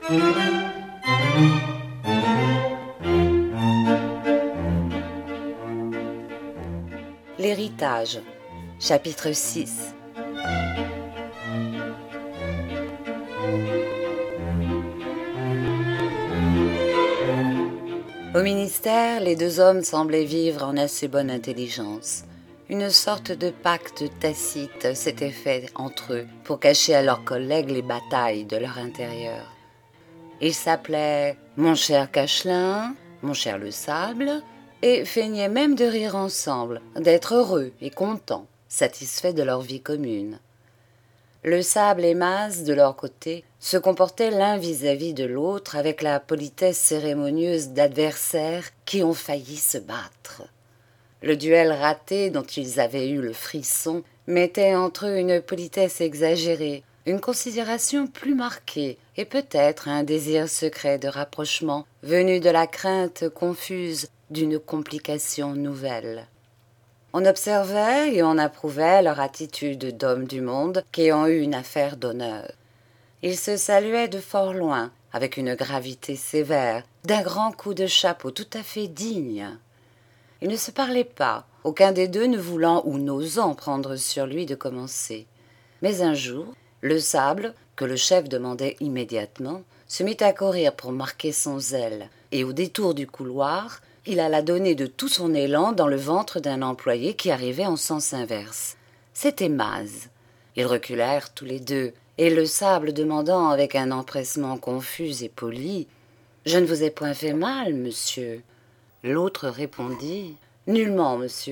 L'héritage, chapitre 6. Au ministère, les deux hommes semblaient vivre en assez bonne intelligence. Une sorte de pacte tacite s'était fait entre eux pour cacher à leurs collègues les batailles de leur intérieur. Ils s'appelaient « Mon cher Cachelin »,« Mon cher Le Sable », et feignaient même de rire ensemble, d'être heureux et contents, satisfaits de leur vie commune. Le Sable et Maz, de leur côté, se comportaient l'un vis-à-vis de l'autre avec la politesse cérémonieuse d'adversaires qui ont failli se battre. Le duel raté dont ils avaient eu le frisson mettait entre eux une politesse exagérée, une considération plus marquée et peut-être un désir secret de rapprochement venu de la crainte confuse d'une complication nouvelle. On observait et on approuvait leur attitude d'hommes du monde qui ont eu une affaire d'honneur. Ils se saluaient de fort loin, avec une gravité sévère, d'un grand coup de chapeau tout à fait digne. Ils ne se parlaient pas, aucun des deux ne voulant ou n'osant prendre sur lui de commencer. Mais un jour, Le Sable, que le chef demandait immédiatement, se mit à courir pour marquer son zèle, et au détour du couloir, il alla donner de tout son élan dans le ventre d'un employé qui arrivait en sens inverse. C'était Maz. Ils reculèrent tous les deux, et Le Sable demandant avec un empressement confus et poli « Je ne vous ai point fait mal, monsieur ?» L'autre répondit « Nullement, monsieur. »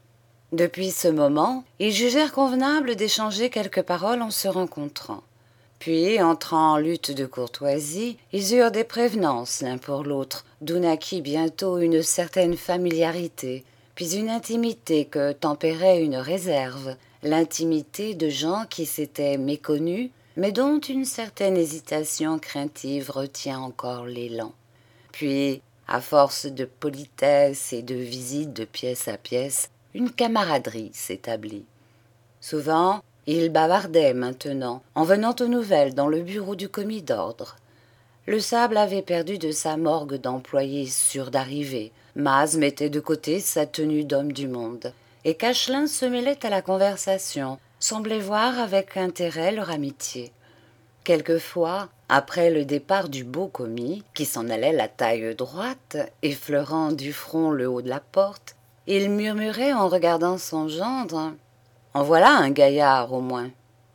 Depuis ce moment, ils jugèrent convenable d'échanger quelques paroles en se rencontrant. Puis, entrant en lutte de courtoisie, ils eurent des prévenances l'un pour l'autre, d'où naquit bientôt une certaine familiarité, puis une intimité que tempérait une réserve, l'intimité de gens qui s'étaient méconnus, mais dont une certaine hésitation craintive retient encore l'élan. Puis, à force de politesse et de visites de pièce à pièce, une camaraderie s'établit. Souvent, ils bavardaient maintenant, en venant aux nouvelles dans le bureau du commis d'ordre. Le Sable avait perdu de sa morgue d'employé sûr d'arriver. Maz mettait de côté sa tenue d'homme du monde. Et Cachelin se mêlait à la conversation, semblait voir avec intérêt leur amitié. Quelquefois, après le départ du beau commis, qui s'en allait la taille droite, effleurant du front le haut de la porte, il murmurait en regardant son gendre « En voilà un gaillard au moins !»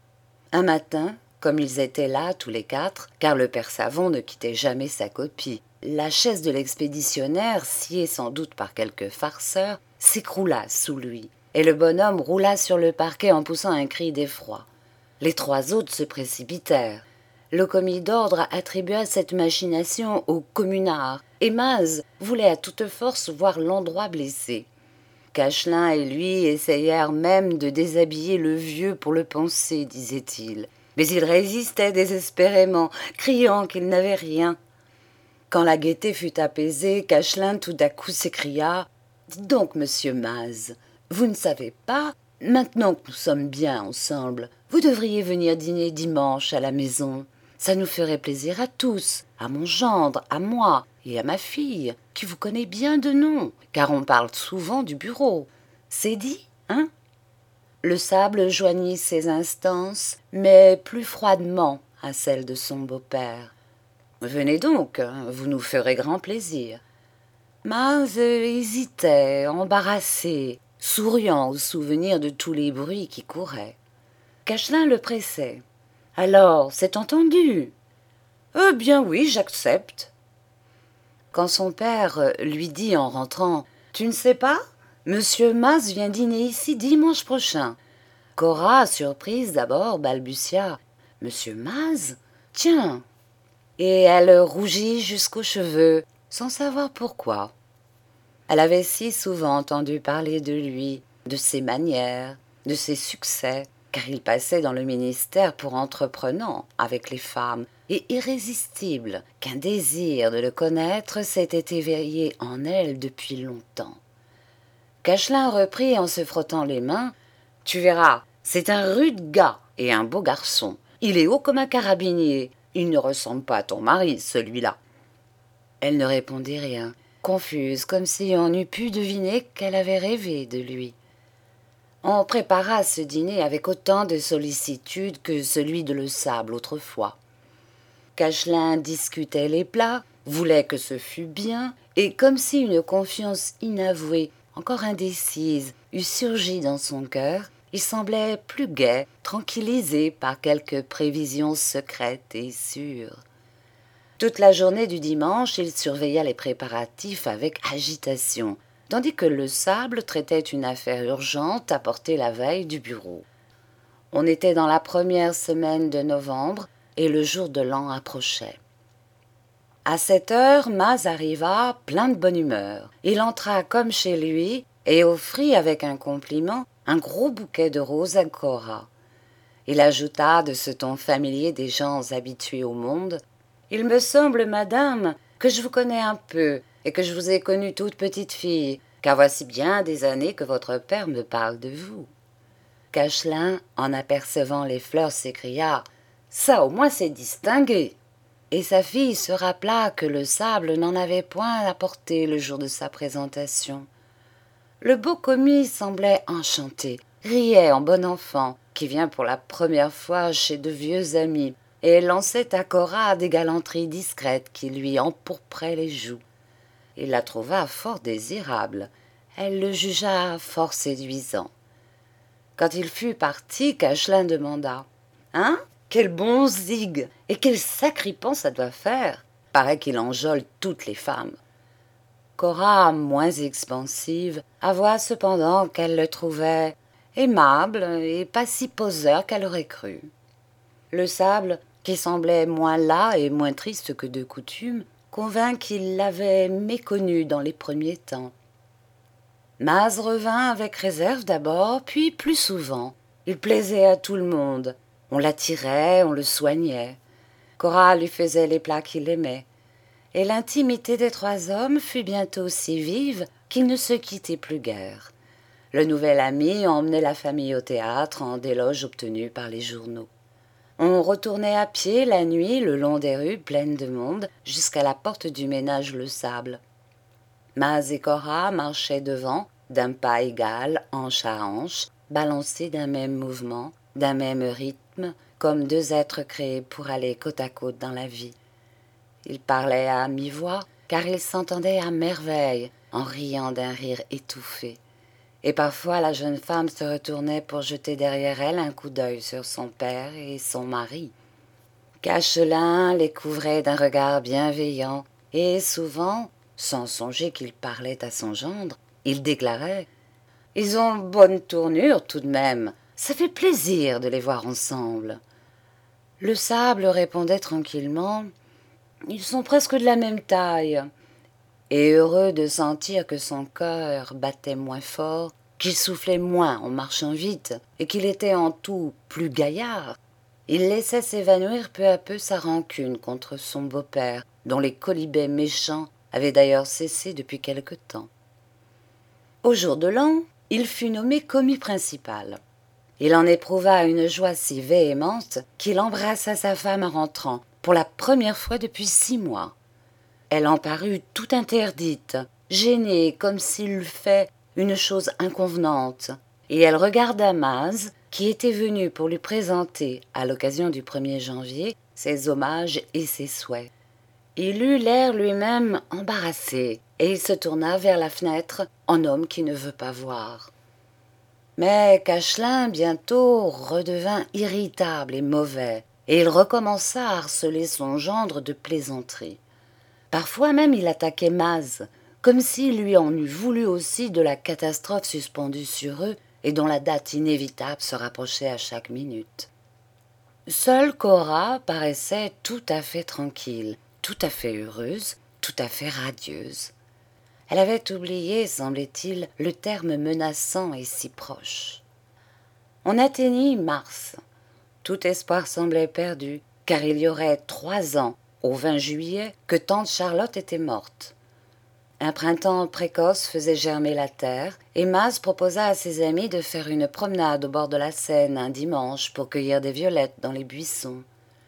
Un matin, comme ils étaient là tous les quatre, car le père Savon ne quittait jamais sa copie, la chaise de l'expéditionnaire, sciée sans doute par quelque farceur, s'écroula sous lui, et le bonhomme roula sur le parquet en poussant un cri d'effroi. Les trois autres se précipitèrent. Le commis d'ordre attribua cette machination au communard, et Maz voulait à toute force voir l'endroit blessé. Cachelin et lui essayèrent même de déshabiller le vieux pour le panser, disait-il. Mais il résistait désespérément, criant qu'il n'avait rien. Quand la gaieté fut apaisée, Cachelin tout à coup s'écria « Dites donc, monsieur Maz, vous ne savez pas, maintenant que nous sommes bien ensemble, vous devriez venir dîner dimanche à la maison. Ça nous ferait plaisir à tous, à mon gendre, à moi et à ma fille, qui vous connaît bien de nom, car on parle souvent du bureau. C'est dit, hein ?» Le Sable joignit ses instances, mais plus froidement à celles de son beau-père. « Venez donc, vous nous ferez grand plaisir. » Maz hésitait, embarrassé, souriant au souvenir de tous les bruits qui couraient. Cachelin le pressait. « Alors, c'est entendu ?»« Bien oui, j'accepte. » Quand son père lui dit en rentrant « Tu ne sais pas ? Monsieur Maz vient dîner ici dimanche prochain. » Cora, surprise d'abord, balbutia « Monsieur Maz ? Tiens !» Et elle rougit jusqu'aux cheveux, sans savoir pourquoi. Elle avait si souvent entendu parler de lui, de ses manières, de ses succès, car il passait dans le ministère pour entreprenant avec les femmes, et irrésistible, qu'un désir de le connaître s'était éveillé en elle depuis longtemps. Cachelin reprit en se frottant les mains « Tu verras, c'est un rude gars et un beau garçon. Il est haut comme un carabinier, Il ne ressemble pas à ton mari, celui-là. » Elle ne répondit rien, confuse, comme si on eût pu deviner qu'elle avait rêvé de lui. On prépara ce dîner avec autant de sollicitude que celui de Le Sable autrefois. Cachemin discutait les plats, voulait que ce fût bien, et comme si une confiance inavouée, encore indécise, eût surgi dans son cœur, il semblait plus gai, tranquillisé par quelque prévision secrète et sûre. Toute la journée du dimanche, il surveilla les préparatifs avec agitation, tandis que Le Sable traitait une affaire urgente apportée la veille du bureau. On était dans la première semaine de novembre, et le jour de l'an approchait. À 7 heures, Maz arriva plein de bonne humeur. Il entra comme chez lui et offrit avec un compliment un gros bouquet de roses à Cora. Il ajouta de ce ton familier des gens habitués au monde: « Il me semble, madame, que je vous connais un peu et que je vous ai connue toute petite fille, car voici bien des années que votre père me parle de vous. » Cachemin, en apercevant les fleurs, s'écria: « Ça, au moins, c'est distingué. » Et sa fille se rappela que Le Sable n'en avait point apporté le jour de sa présentation. Le beau commis semblait enchanté, riait en bon enfant, qui vient pour la première fois chez de vieux amis, et lançait à Cora des galanteries discrètes qui lui empourpraient les joues. Il la trouva fort désirable. Elle le jugea fort séduisant. Quand il fut parti, Cachemin demanda: « Hein? Quel bon zig! Et quel sacripant ça doit faire! Paraît qu'il enjôle toutes les femmes. » Cora, moins expansive, avoua cependant qu'elle le trouvait aimable et pas si poseur qu'elle aurait cru. Le Sable, qui semblait moins las et moins triste que de coutume, convint qu'il l'avait méconnu dans les premiers temps. Maz revint avec réserve d'abord, puis plus souvent. Il plaisait à tout le monde. On l'attirait, on le soignait. Cora lui faisait les plats qu'il aimait. Et l'intimité des trois hommes fut bientôt si vive qu'ils ne se quittaient plus guère. Le nouvel ami emmenait la famille au théâtre en déloge obtenue par les journaux. On retournait à pied la nuit le long des rues pleines de monde jusqu'à la porte du ménage Le Sable. Maz et Cora marchaient devant, d'un pas égal, hanche à hanche, balancés d'un même mouvement, d'un même rythme, comme deux êtres créés pour aller côte à côte dans la vie. Ils parlaient à mi-voix, car ils s'entendaient à merveille, en riant d'un rire étouffé. Et parfois la jeune femme se retournait pour jeter derrière elle un coup d'œil sur son père et son mari. Cachemin les couvrait d'un regard bienveillant, et souvent, sans songer qu'il parlait à son gendre, il déclarait: « Ils ont bonne tournure tout de même, ça fait plaisir de les voir ensemble. » Le Sable répondait tranquillement: « Ils sont presque de la même taille. » Et heureux de sentir que son cœur battait moins fort, qu'il soufflait moins en marchant vite, et qu'il était en tout plus gaillard, il laissait s'évanouir peu à peu sa rancune contre son beau-père, dont les quolibets méchants avaient d'ailleurs cessé depuis quelque temps. Au jour de l'an, il fut nommé commis principal. Il en éprouva une joie si véhémente qu'il embrassa sa femme en rentrant, pour la première fois depuis 6 mois. Elle en parut tout interdite, gênée comme s'il eût fait une chose inconvenante, et elle regarda Maz, qui était venu pour lui présenter, à l'occasion du 1er janvier, ses hommages et ses souhaits. Il eut l'air lui-même embarrassé, et il se tourna vers la fenêtre en homme qui ne veut pas voir. Mais Cachemin bientôt redevint irritable et mauvais, et il recommença à harceler son gendre de plaisanteries. Parfois même il attaquait Maz, comme s'il lui en eût voulu aussi de la catastrophe suspendue sur eux et dont la date inévitable se rapprochait à chaque minute. Seule Cora paraissait tout à fait tranquille, tout à fait heureuse, tout à fait radieuse. Elle avait oublié, semblait-il, le terme menaçant et si proche. On atteignit mars. Tout espoir semblait perdu, car il y aurait 3 ans, au 20 juillet, que tante Charlotte était morte. Un printemps précoce faisait germer la terre, et Maz proposa à ses amis de faire une promenade au bord de la Seine un dimanche pour cueillir des violettes dans les buissons.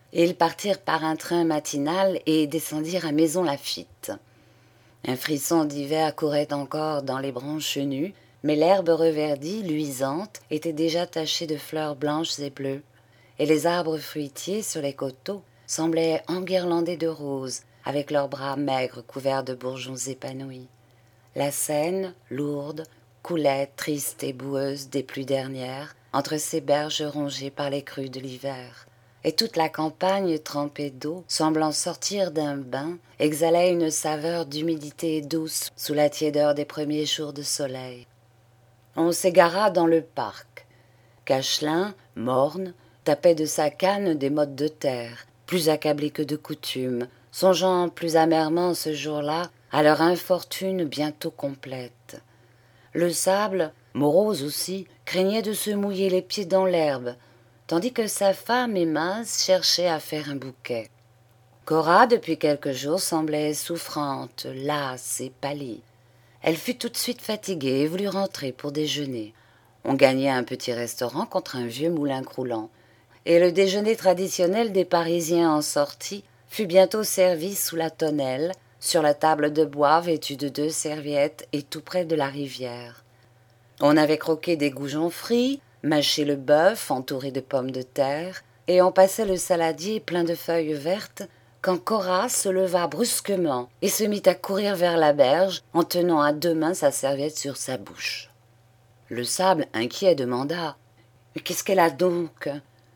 Ils partirent par un train matinal et descendirent à Maisons-Laffitte. Un frisson d'hiver courait encore dans les branches nues, mais l'herbe reverdie, luisante, était déjà tachée de fleurs blanches et bleues, et les arbres fruitiers sur les coteaux semblaient enguirlandés de roses, avec leurs bras maigres couverts de bourgeons épanouis. La Seine, lourde, coulait triste et boueuse des pluies dernières, entre ces berges rongées par les crues de l'hiver. Et toute la campagne trempée d'eau, semblant sortir d'un bain, exhalait une saveur d'humidité douce sous la tiédeur des premiers jours de soleil. On s'égara dans le parc. Cachelin, morne, tapait de sa canne des mottes de terre, plus accablé que de coutume, songeant plus amèrement ce jour-là à leur infortune bientôt complète. Le sable, morose aussi, craignait de se mouiller les pieds dans l'herbe, tandis que sa femme et Maz cherchaient à faire un bouquet. Cora, depuis quelques jours, semblait souffrante, lasse et pâlie. Elle fut tout de suite fatiguée et voulut rentrer pour déjeuner. On gagnait un petit restaurant contre un vieux moulin croulant, et le déjeuner traditionnel des Parisiens en sortie fut bientôt servi sous la tonnelle, sur la table de bois vêtue de 2 serviettes et tout près de la rivière. On avait croqué des goujons frits, mâché le bœuf entouré de pommes de terre, et on passait le saladier plein de feuilles vertes, quand Cora se leva brusquement et se mit à courir vers la berge en tenant à 2 mains sa serviette sur sa bouche. Le sable, inquiet, demanda « Mais qu'est-ce qu'elle a donc ?»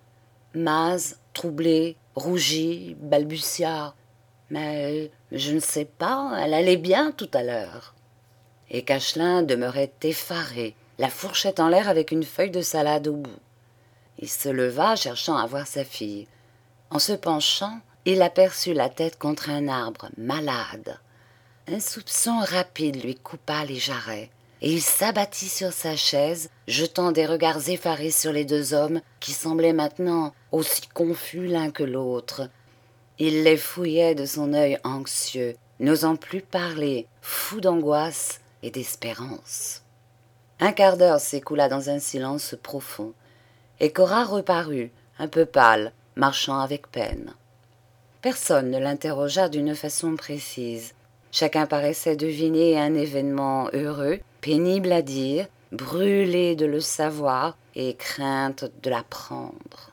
Maz, troublé, rougit, balbutia « Mais je ne sais pas, elle allait bien tout à l'heure. » Et Cachelin demeurait effaré, la fourchette en l'air avec une feuille de salade au bout. Il se leva, cherchant à voir sa fille. En se penchant, il aperçut la tête contre un arbre, malade. Un soupçon rapide lui coupa les jarrets, et il s'abattit sur sa chaise, jetant des regards effarés sur les 2 hommes qui semblaient maintenant aussi confus l'un que l'autre. Il les fouillait de son œil anxieux, n'osant plus parler, fou d'angoisse et d'espérance. Un quart d'heure s'écoula dans un silence profond, et Cora reparut, un peu pâle, marchant avec peine. Personne ne l'interrogea d'une façon précise. Chacun paraissait deviner un événement heureux, pénible à dire, brûlé de le savoir et crainte de l'apprendre.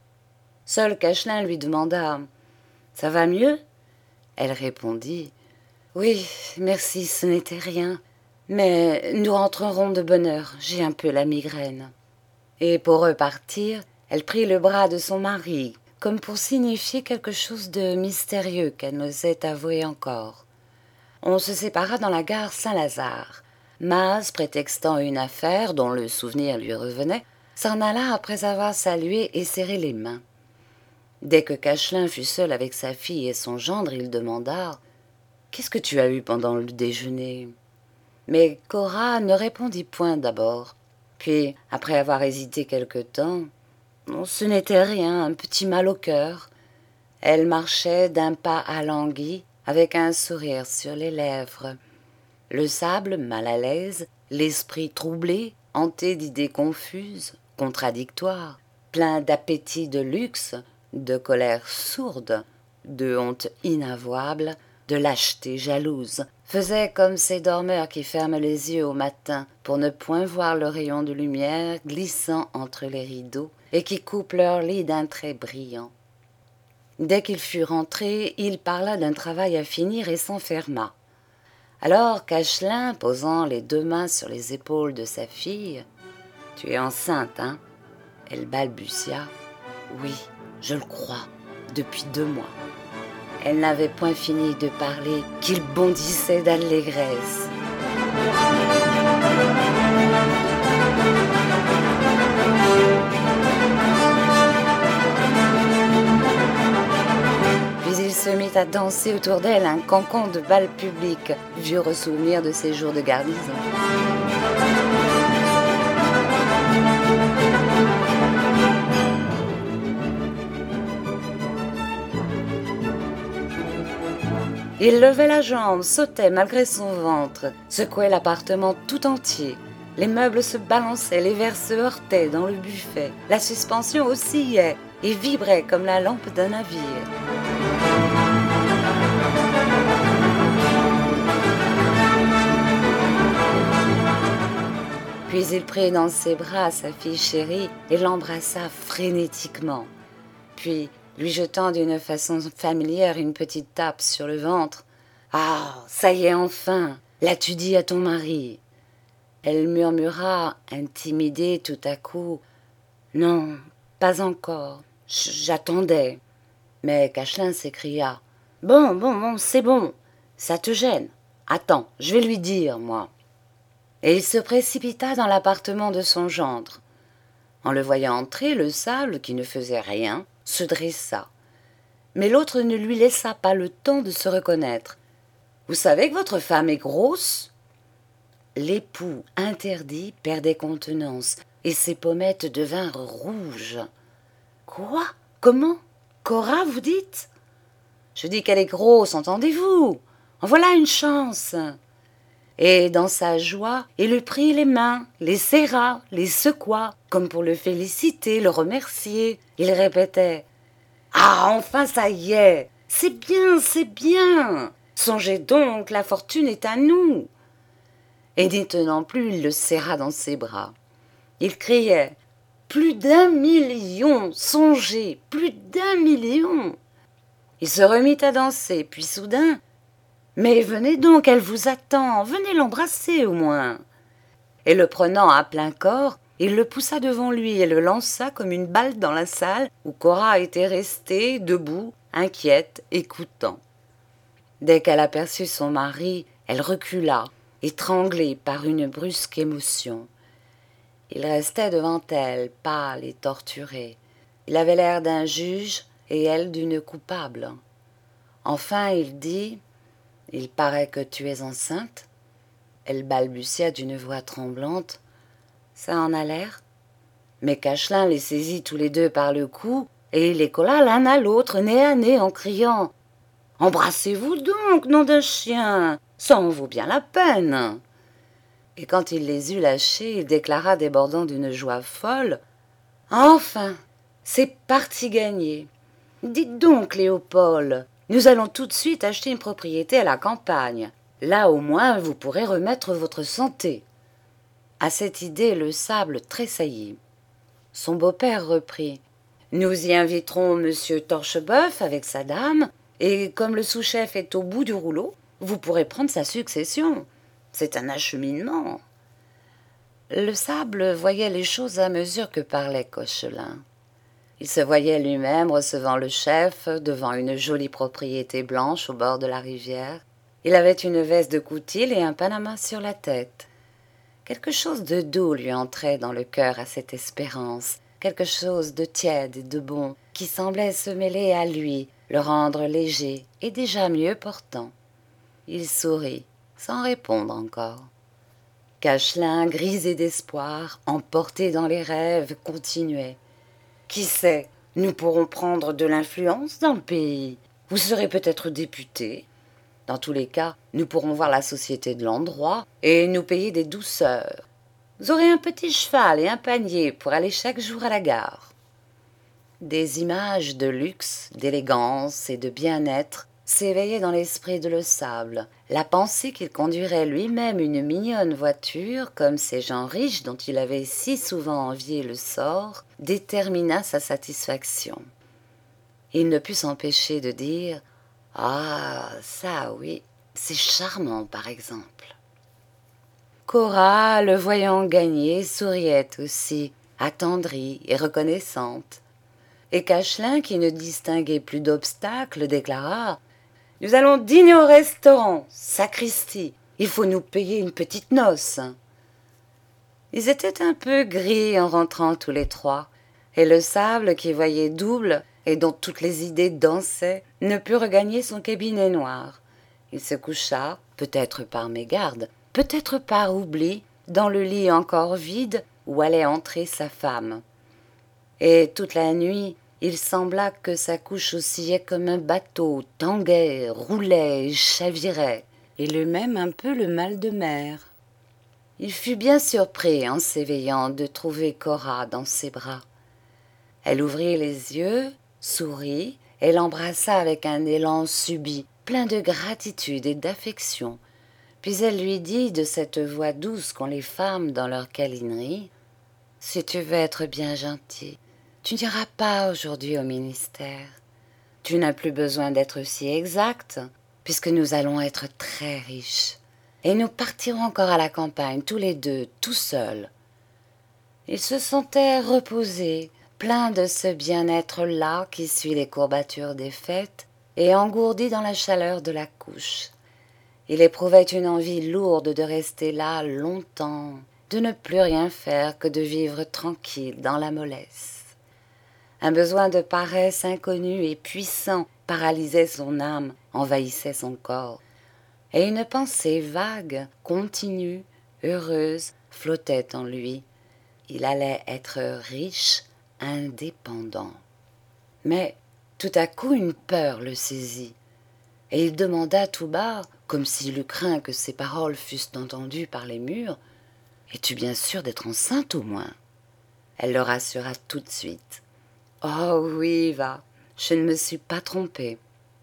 Seul Cachelin lui demanda « Ça va mieux ?» Elle répondit « Oui, merci, ce n'était rien. Mais nous rentrerons de bonne heure, j'ai un peu la migraine. » Et pour repartir, elle prit le bras de son mari, comme pour signifier quelque chose de mystérieux qu'elle n'osait avouer encore. On se sépara dans la gare Saint-Lazare. Maz, prétextant une affaire dont le souvenir lui revenait, s'en alla après avoir salué et serré les mains. Dès que Cachelin fut seul avec sa fille et son gendre, il demanda « Qu'est-ce que tu as eu pendant le déjeuner ?» Mais Cora ne répondit point d'abord. Puis, après avoir hésité quelque temps, ce n'était rien, un petit mal au cœur. Elle marchait d'un pas alangui, avec un sourire sur les lèvres. Le sable, mal à l'aise, l'esprit troublé, hanté d'idées confuses, contradictoires, plein d'appétit de luxe, de colère sourde, de honte inavouable, de lâcheté jalouse, faisait comme ces dormeurs qui ferment les yeux au matin pour ne point voir le rayon de lumière glissant entre les rideaux et qui coupent leur lit d'un trait brillant. Dès qu'il fut rentré, il parla d'un travail à finir et s'enferma. Alors Cachelin, posant les 2 mains sur les épaules de sa fille, « Tu es enceinte, hein ?» Elle balbutia. « Oui, je le crois, depuis 2 mois. » Elle n'avait point fini de parler qu'il bondissait d'allégresse. Puis il se mit à danser autour d'elle un cancan de bal public, vieux ressouvenir de ses jours de garnison. Il levait la jambe, sautait malgré son ventre, secouait l'appartement tout entier. Les meubles se balançaient, les verres se heurtaient dans le buffet. La suspension oscillait, et vibrait comme la lampe d'un navire. Puis il prit dans ses bras sa fille chérie et l'embrassa frénétiquement. Puis, lui jetant d'une façon familière une petite tape sur le ventre. « Ah, ça y est enfin, l'as-tu dit à ton mari ?» Elle murmura, intimidée tout à coup. « Non, pas encore, j'attendais. » Mais Cachelin s'écria. « Bon, c'est bon, ça te gêne. Attends, je vais lui dire, moi. » Et il se précipita dans l'appartement de son gendre. En le voyant entrer, le sable, qui ne faisait rien, se dressa. Mais l'autre ne lui laissa pas le temps de se reconnaître. « Vous savez que votre femme est grosse ?» L'époux interdit perdait contenance, et ses pommettes devinrent rouges. « Quoi? Comment? Cora, vous dites ?»« Je dis qu'elle est grosse, entendez-vous? En voilà une chance !» Et dans sa joie, il lui prit les mains, les serra, les secoua, comme pour le féliciter, le remercier. Il répétait « Ah, enfin ça y est, c'est bien, c'est bien. Songez donc, la fortune est à nous. » Et n'y tenant plus, il le serra dans ses bras. Il criait « Plus d'1 million, songez, plus d'1 million !» Il se remit à danser, puis soudain « Mais venez donc, elle vous attend, venez l'embrasser au moins !» Et le prenant à plein corps, il le poussa devant lui et le lança comme une balle dans la salle où Cora était restée, debout, inquiète, écoutant. Dès qu'elle aperçut son mari, elle recula, étranglée par une brusque émotion. Il restait devant elle, pâle et torturé. Il avait l'air d'un juge et elle d'une coupable. Enfin, il dit « Il paraît que tu es enceinte ?» Elle balbutia d'une voix tremblante. « Ça en a l'air ?» Mais Cachelin les saisit tous les deux par le cou et il les colla l'un à l'autre, nez à nez, en criant « Embrassez-vous donc, nom d'un chien, ça en vaut bien la peine !» Et quand il les eut lâchés, il déclara débordant d'une joie folle « Enfin, c'est parti gagné. Dites donc, Léopold, nous allons tout de suite acheter une propriété à la campagne. Là, au moins, vous pourrez remettre votre santé. » À cette idée, le sable tressaillit. Son beau-père reprit. « Nous y inviterons monsieur Torcheboeuf avec sa dame, et comme le sous-chef est au bout du rouleau, vous pourrez prendre sa succession. C'est un acheminement. » Le sable voyait les choses à mesure que parlait Cachelin. Il se voyait lui-même recevant le chef devant une jolie propriété blanche au bord de la rivière. Il avait une veste de coutil et un panama sur la tête. Quelque chose de doux lui entrait dans le cœur à cette espérance, quelque chose de tiède et de bon qui semblait se mêler à lui, le rendre léger et déjà mieux portant. Il sourit, sans répondre encore. Cachelin, grisé d'espoir, emporté dans les rêves, continuait. « Qui sait, nous pourrons prendre de l'influence dans le pays. Vous serez peut-être député. Dans tous les cas, nous pourrons voir la société de l'endroit et nous payer des douceurs. Vous aurez un petit cheval et un panier pour aller chaque jour à la gare. » Des images de luxe, d'élégance et de bien-être s'éveillaient dans l'esprit de Le Sable. La pensée qu'il conduirait lui-même une mignonne voiture, comme ces gens riches dont il avait si souvent envié le sort, détermina sa satisfaction. Il ne put s'empêcher de dire « Ah, ça oui, c'est charmant par exemple. » Cora, le voyant gagner, souriait aussi, attendrie et reconnaissante. Et Cachelin, qui ne distinguait plus d'obstacles, déclara « Nous allons dîner au restaurant, sacristi, il faut nous payer une petite noce. » Ils étaient un peu gris en rentrant tous les trois, et le sable, qui voyait double et dont toutes les idées dansaient, ne put regagner son cabinet noir. Il se coucha, peut-être par mégarde, peut-être par oubli, dans le lit encore vide où allait entrer sa femme. Et toute la nuit, il sembla que sa couche oscillait comme un bateau, tanguait, roulait, chavirait, et le même un peu le mal de mer. Il fut bien surpris en s'éveillant de trouver Cora dans ses bras. Elle ouvrit les yeux, sourit et l'embrassa avec un élan subit, plein de gratitude et d'affection. Puis elle lui dit de cette voix douce qu'ont les femmes dans leur câlinerie, « Si tu veux être bien gentil, tu n'iras pas aujourd'hui au ministère. Tu n'as plus besoin d'être si exact, puisque nous allons être très riches. Et nous partirons encore à la campagne, tous les deux, tout seuls. » Ils se sentaient reposés, pleins de ce bien-être-là qui suit les courbatures des fêtes et engourdis dans la chaleur de la couche. Il éprouvait une envie lourde de rester là longtemps, de ne plus rien faire que de vivre tranquille dans la mollesse. Un besoin de paresse inconnu et puissant paralysait son âme, envahissait son corps. Et une pensée vague, continue, heureuse, flottait en lui. Il allait être riche, indépendant. Mais tout à coup une peur le saisit, et il demanda tout bas, comme s'il eût craint que ses paroles fussent entendues par les murs, « Es-tu bien sûre d'être enceinte au moins ?» Elle le rassura tout de suite. « Oh oui, va, je ne me suis pas trompée. »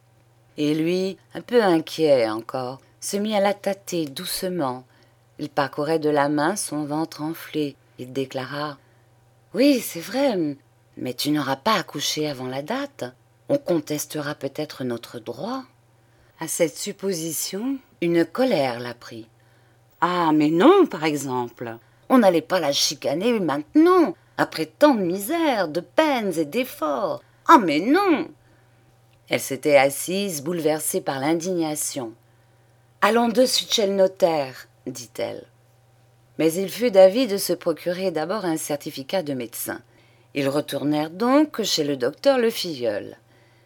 Et lui, un peu inquiet encore, se mit à la tâter doucement. Il parcourait de la main son ventre enflé. Il déclara « Oui, c'est vrai, mais tu n'auras pas accouché avant la date. On contestera peut-être notre droit. » À cette supposition, une colère la prit. « Ah, mais non, par exemple. On n'allait pas la chicaner maintenant, après tant de misère, de peines et d'efforts. Ah, mais non !» Elle s'était assise, bouleversée par l'indignation. « Allons de suite chez le notaire, » dit-elle. Mais il fut d'avis de se procurer d'abord un certificat de médecin. Ils retournèrent donc chez le docteur Le Filleul.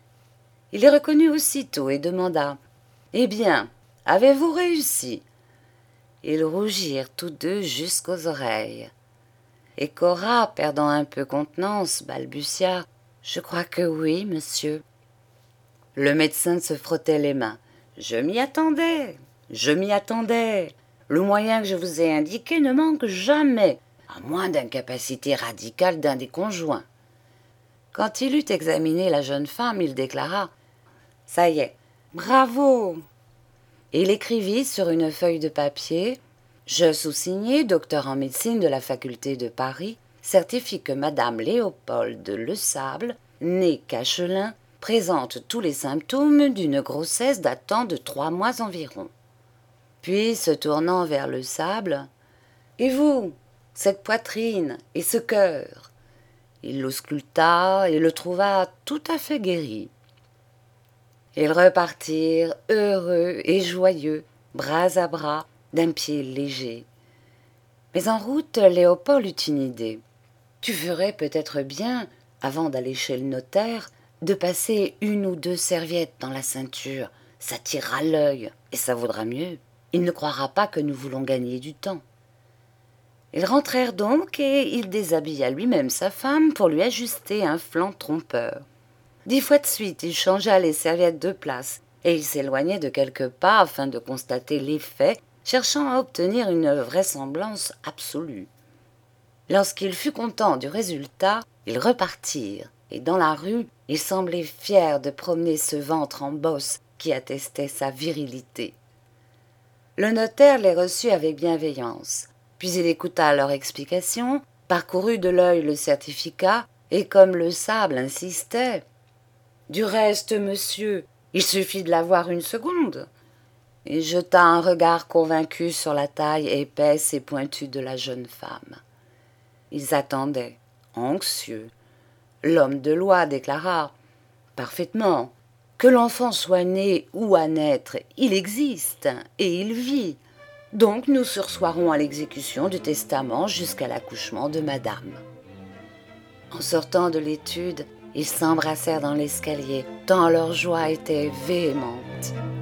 Il les reconnut aussitôt et demanda « Eh bien, avez-vous réussi ?» Ils rougirent tous deux jusqu'aux oreilles. Et Cora, perdant un peu contenance, balbutia « Je crois que oui, monsieur. » Le médecin se frottait les mains. « Je m'y attendais, je m'y attendais. Le moyen que je vous ai indiqué ne manque jamais, à moins d'incapacité radicale d'un des conjoints. » Quand il eut examiné la jeune femme, il déclara « Ça y est, bravo !» Et il écrivit sur une feuille de papier « Je sous-signé, docteur en médecine de la faculté de Paris, certifie que madame Léopold Le Sable, née Cachelin, présente tous les symptômes d'une grossesse datant de 3 mois environ. » Puis, se tournant vers Le Sable, « Et vous, cette poitrine et ce cœur ?» Il l'ausculta et le trouva tout à fait guéri. Ils repartirent, heureux et joyeux, bras à bras, d'un pied léger. Mais en route, Léopold eut une idée. « Tu ferais peut-être bien, avant d'aller chez le notaire, de passer 1 ou 2 serviettes dans la ceinture. Ça tirera l'œil et ça vaudra mieux. Il ne croira pas que nous voulons gagner du temps. » Ils rentrèrent donc et il déshabilla lui-même sa femme pour lui ajuster un flanc trompeur. 10 fois de suite, il changea les serviettes de place et il s'éloignait de quelques pas afin de constater l'effet, cherchant à obtenir une vraisemblance absolue. Lorsqu'il fut content du résultat, ils repartirent et dans la rue, il semblait fier de promener ce ventre en bosse qui attestait sa virilité. Le notaire les reçut avec bienveillance. Puis il écouta leur explication, parcourut de l'œil le certificat, et comme Le Sable insistait, « Du reste, monsieur, il suffit de l'avoir 1 seconde. » Il jeta un regard convaincu sur la taille épaisse et pointue de la jeune femme. Ils attendaient, anxieux. L'homme de loi déclara, « Parfaitement, que l'enfant soit né ou à naître, il existe et il vit. Donc nous sursoirons à l'exécution du testament jusqu'à l'accouchement de madame. » En sortant de l'étude, ils s'embrassèrent dans l'escalier, tant leur joie était véhémente.